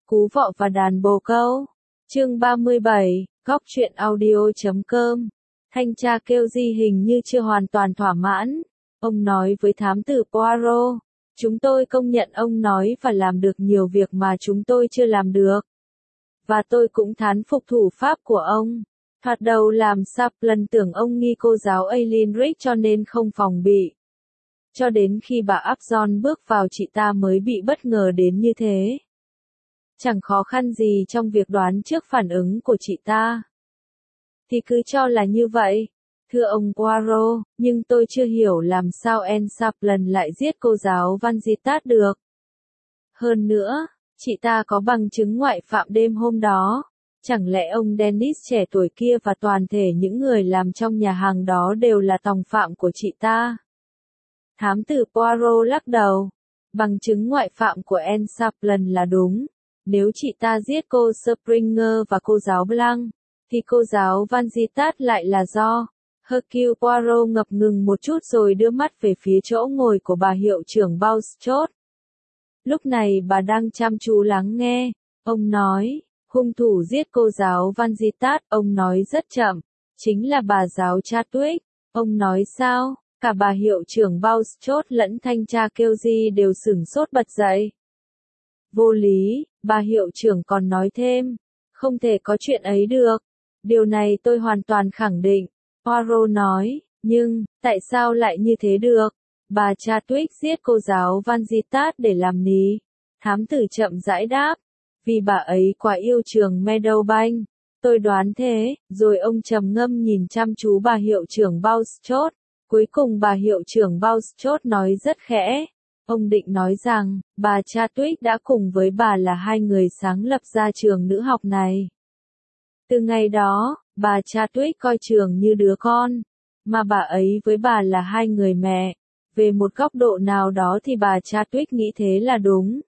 Cú vọ và đàn bồ câu. Chương 37, góc truyện audio.com. Thanh tra kêu Di hình như chưa hoàn toàn thỏa mãn. Ông nói với thám tử Poirot, chúng tôi công nhận ông nói và làm được nhiều việc mà chúng tôi chưa làm được. Và tôi cũng thán phục thủ pháp của ông. Thoạt đầu làm Chaplin tưởng ông nghi cô giáo Eileen Rick cho nên không phòng bị. Cho đến khi bà Upjohn bước vào chị ta mới bị bất ngờ đến như thế. Chẳng khó khăn gì trong việc đoán trước phản ứng của chị ta. Thì cứ cho là như vậy. Thưa ông Poirot, nhưng tôi chưa hiểu làm sao Anne Chaplin lại giết cô giáo Van Zitat được. Hơn nữa, chị ta có bằng chứng ngoại phạm đêm hôm đó. Chẳng lẽ ông Dennis trẻ tuổi kia và toàn thể những người làm trong nhà hàng đó đều là tòng phạm của chị ta? Thám tử Poirot lắc đầu. Bằng chứng ngoại phạm của Anne Chaplin là đúng. Nếu chị ta giết cô Springer và cô giáo Blanc, thì cô giáo Van Zitat lại là do. Hercule Poirot ngập ngừng một chút rồi đưa mắt về phía chỗ ngồi của bà hiệu trưởng Bulstrode. Lúc này bà đang chăm chú lắng nghe. Ông nói, hung thủ giết cô giáo Van Zitat, ông nói rất chậm, chính là bà giáo Chadwick. Ông nói sao? Cả bà hiệu trưởng Bulstrode lẫn thanh tra Kelsey đều sửng sốt bật dậy. Vô lý, bà hiệu trưởng còn nói thêm, không thể có chuyện ấy được. Điều này tôi hoàn toàn khẳng định. Poirot nói, nhưng, tại sao lại như thế được? Bà Chadwick giết cô giáo Van Zitat để làm ní. Thám tử chậm rãi đáp, vì bà ấy quá yêu trường Meadowbank. Tôi đoán thế, rồi ông trầm ngâm nhìn chăm chú bà hiệu trưởng Bulstrode. Cuối cùng bà hiệu trưởng Bulstrode nói rất khẽ. Ông định nói rằng, bà Chadwick đã cùng với bà là hai người sáng lập ra trường nữ học này. Từ ngày đó, bà Chadwick coi trường như đứa con, mà bà ấy với bà là hai người mẹ. Về một góc độ nào đó thì bà Chadwick nghĩ thế là đúng.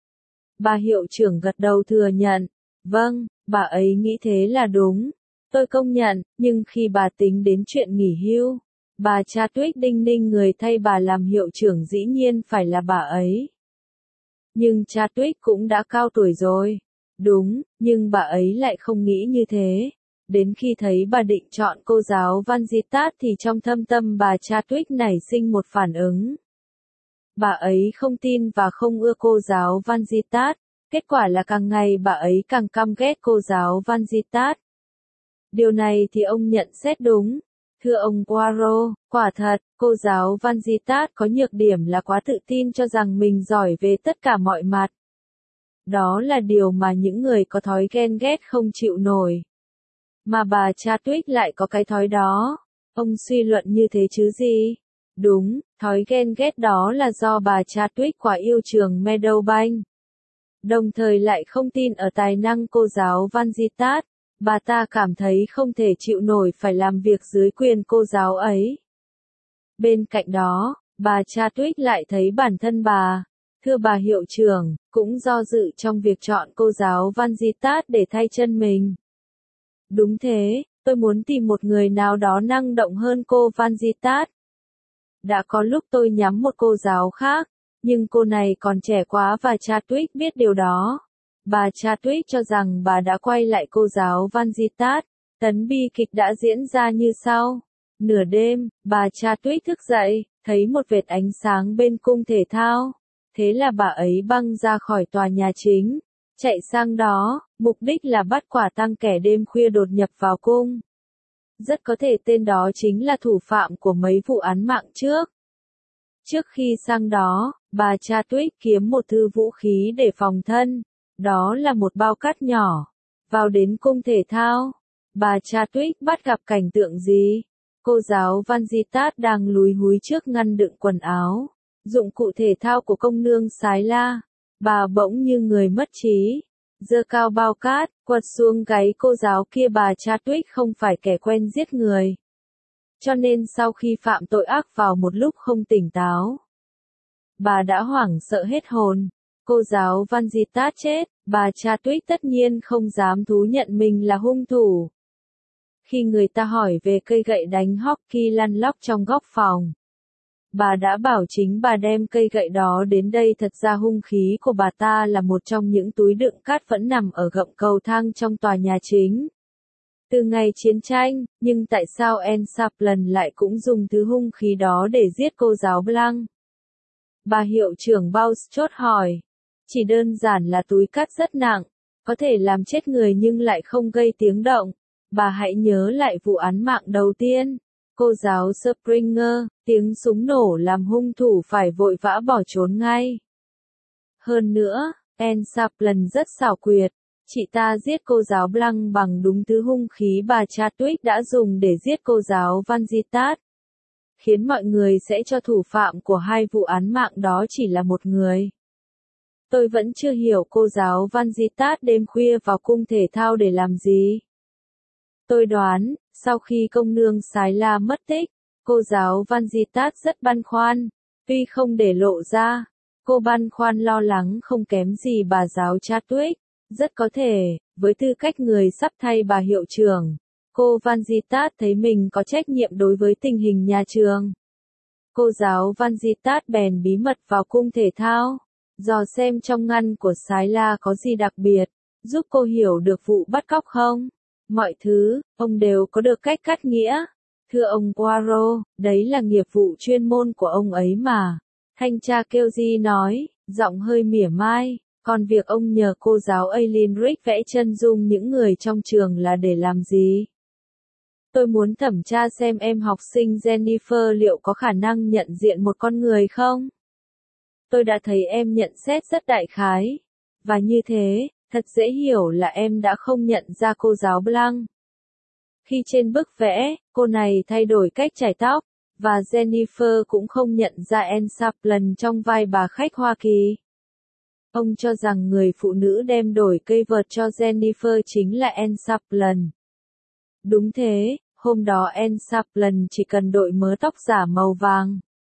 Bà hiệu trưởng gật đầu thừa nhận, vâng, bà ấy nghĩ thế là đúng. Tôi công nhận, nhưng khi bà tính đến chuyện nghỉ hưu, bà Chadwick đinh ninh người thay bà làm hiệu trưởng dĩ nhiên phải là bà ấy. Nhưng Chadwick cũng đã cao tuổi rồi. Đúng, nhưng bà ấy lại không nghĩ như thế. Đến khi thấy bà định chọn cô giáo Van Zitat thì trong thâm tâm bà Chadwick nảy sinh một phản ứng. Bà ấy không tin và không ưa cô giáo Van Zitat. Kết quả là càng ngày bà ấy càng căm ghét cô giáo Van Zitat. Điều này thì ông nhận xét đúng. Thưa ông Poirot, quả thật, cô giáo Van Zitat có nhược điểm là quá tự tin cho rằng mình giỏi về tất cả mọi mặt. Đó là điều mà những người có thói ghen ghét không chịu nổi. Mà bà Chadwick lại có cái thói đó. Ông suy luận như thế chứ gì? Đúng, thói ghen ghét đó là do bà Chadwick quá yêu trường Meadowbank. Đồng thời lại không tin ở tài năng cô giáo Van Zitat. Bà ta cảm thấy không thể chịu nổi phải làm việc dưới quyền cô giáo ấy. Bên cạnh đó, bà Chadwick lại thấy bản thân bà, thưa bà hiệu trưởng, cũng do dự trong việc chọn cô giáo Van Zitat để thay chân mình. Đúng thế, tôi muốn tìm một người nào đó năng động hơn cô Van Zitat. Đã có lúc tôi nhắm một cô giáo khác, nhưng cô này còn trẻ quá và Chadwick biết điều đó. Bà Chadwick cho rằng bà đã quay lại cô giáo Van Zitat. Tấn bi kịch đã diễn ra như sau. Nửa đêm, bà Chadwick thức dậy, thấy một vệt ánh sáng bên cung thể thao. Thế là bà ấy băng ra khỏi tòa nhà chính, chạy sang đó, mục đích là bắt quả tang kẻ đêm khuya đột nhập vào cung. Rất có thể tên đó chính là thủ phạm của mấy vụ án mạng trước. Trước khi sang đó, bà Chadwick kiếm một thứ vũ khí để phòng thân. Đó là một bao cát nhỏ. Vào đến cung thể thao, bà Chadwick bắt gặp cảnh tượng gì? Cô giáo Van Zitat đang lúi húi trước ngăn đựng quần áo, dụng cụ thể thao của công nương Sái La. Bà bỗng như người mất trí, giơ cao bao cát, quật xuống gáy cô giáo kia. Bà Chadwick không phải kẻ quen giết người. Cho nên sau khi phạm tội ác vào một lúc không tỉnh táo, bà đã hoảng sợ hết hồn. Cô giáo Van Zitat chết, bà Chadwick tất nhiên không dám thú nhận mình là hung thủ. Khi người ta hỏi về cây gậy đánh hockey lăn lóc trong góc phòng, Bà đã bảo chính bà đem cây gậy đó đến đây, thật ra hung khí của bà ta là một trong những túi đựng cát vẫn nằm ở gầm cầu thang trong tòa nhà chính. Từ ngày chiến tranh, nhưng tại sao Anne Saplan lại cũng dùng thứ hung khí đó để giết cô giáo Blanc? Bà hiệu trưởng Bouchot hỏi. Chỉ đơn giản là túi cát rất nặng, có thể làm chết người nhưng lại không gây tiếng động. Bà hãy nhớ lại vụ án mạng đầu tiên. Cô giáo Springer, tiếng súng nổ làm hung thủ phải vội vã bỏ trốn ngay. Hơn nữa, Anne Saplan rất xảo quyệt. Chị ta giết cô giáo Blanc bằng đúng thứ hung khí bà Chadwick đã dùng để giết cô giáo Van Zitat. Khiến mọi người sẽ cho thủ phạm của hai vụ án mạng đó chỉ là một người. Tôi vẫn chưa hiểu cô giáo Van Zitat đêm khuya vào cung thể thao để làm gì. Tôi đoán, sau khi công nương Sái La mất tích, cô giáo Van Zitat rất băn khoăn, tuy không để lộ ra. Cô băn khoăn lo lắng không kém gì bà giáo Chadwick. Rất có thể, với tư cách người sắp thay bà hiệu trưởng, cô Van Zitat thấy mình có trách nhiệm đối với tình hình nhà trường. Cô giáo Van Zitat bèn bí mật vào cung thể thao, dò xem trong ngăn của Sái La có gì đặc biệt, giúp cô hiểu được vụ bắt cóc không. Mọi thứ, ông đều có được cách cắt nghĩa. Thưa ông Poirot, đấy là nghiệp vụ chuyên môn của ông ấy mà. Thanh tra Kelly nói, giọng hơi mỉa mai. Còn việc ông nhờ cô giáo Eileen Rick vẽ chân dung những người trong trường là để làm gì? Tôi muốn thẩm tra xem em học sinh Jennifer liệu có khả năng nhận diện một con người không? Tôi đã thấy em nhận xét rất đại khái. Và như thế, thật dễ hiểu là em đã không nhận ra cô giáo Blanc. Khi trên bức vẽ, cô này thay đổi cách chải tóc, và Jennifer cũng không nhận ra Anne Saplan trong vai bà khách Hoa Kỳ. Ông cho rằng người phụ nữ đem đổi cây vợt cho Jennifer chính là Anne Saplan. Đúng thế, hôm đó Anne Saplan chỉ cần đội mớ tóc giả màu vàng,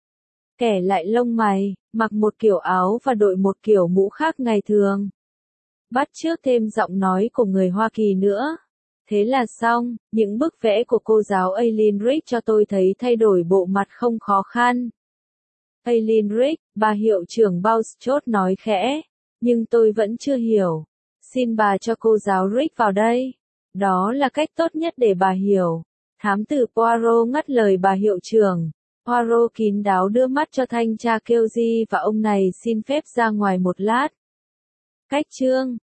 kẻ lại lông mày, mặc một kiểu áo và đội một kiểu mũ khác ngày thường. Bắt chước thêm giọng nói của người Hoa Kỳ nữa. Thế là xong, những bức vẽ của cô giáo Eileen Rick cho tôi thấy thay đổi bộ mặt không khó khăn. Eileen Rick, bà hiệu trưởng Bouchot nói khẽ, nhưng tôi vẫn chưa hiểu. Xin bà cho cô giáo Rick vào đây. Đó là cách tốt nhất để bà hiểu. Thám tử Poirot ngắt lời bà hiệu trưởng. Poirot kín đáo đưa mắt cho thanh tra Kelly và ông này xin phép ra ngoài một lát. Cách chương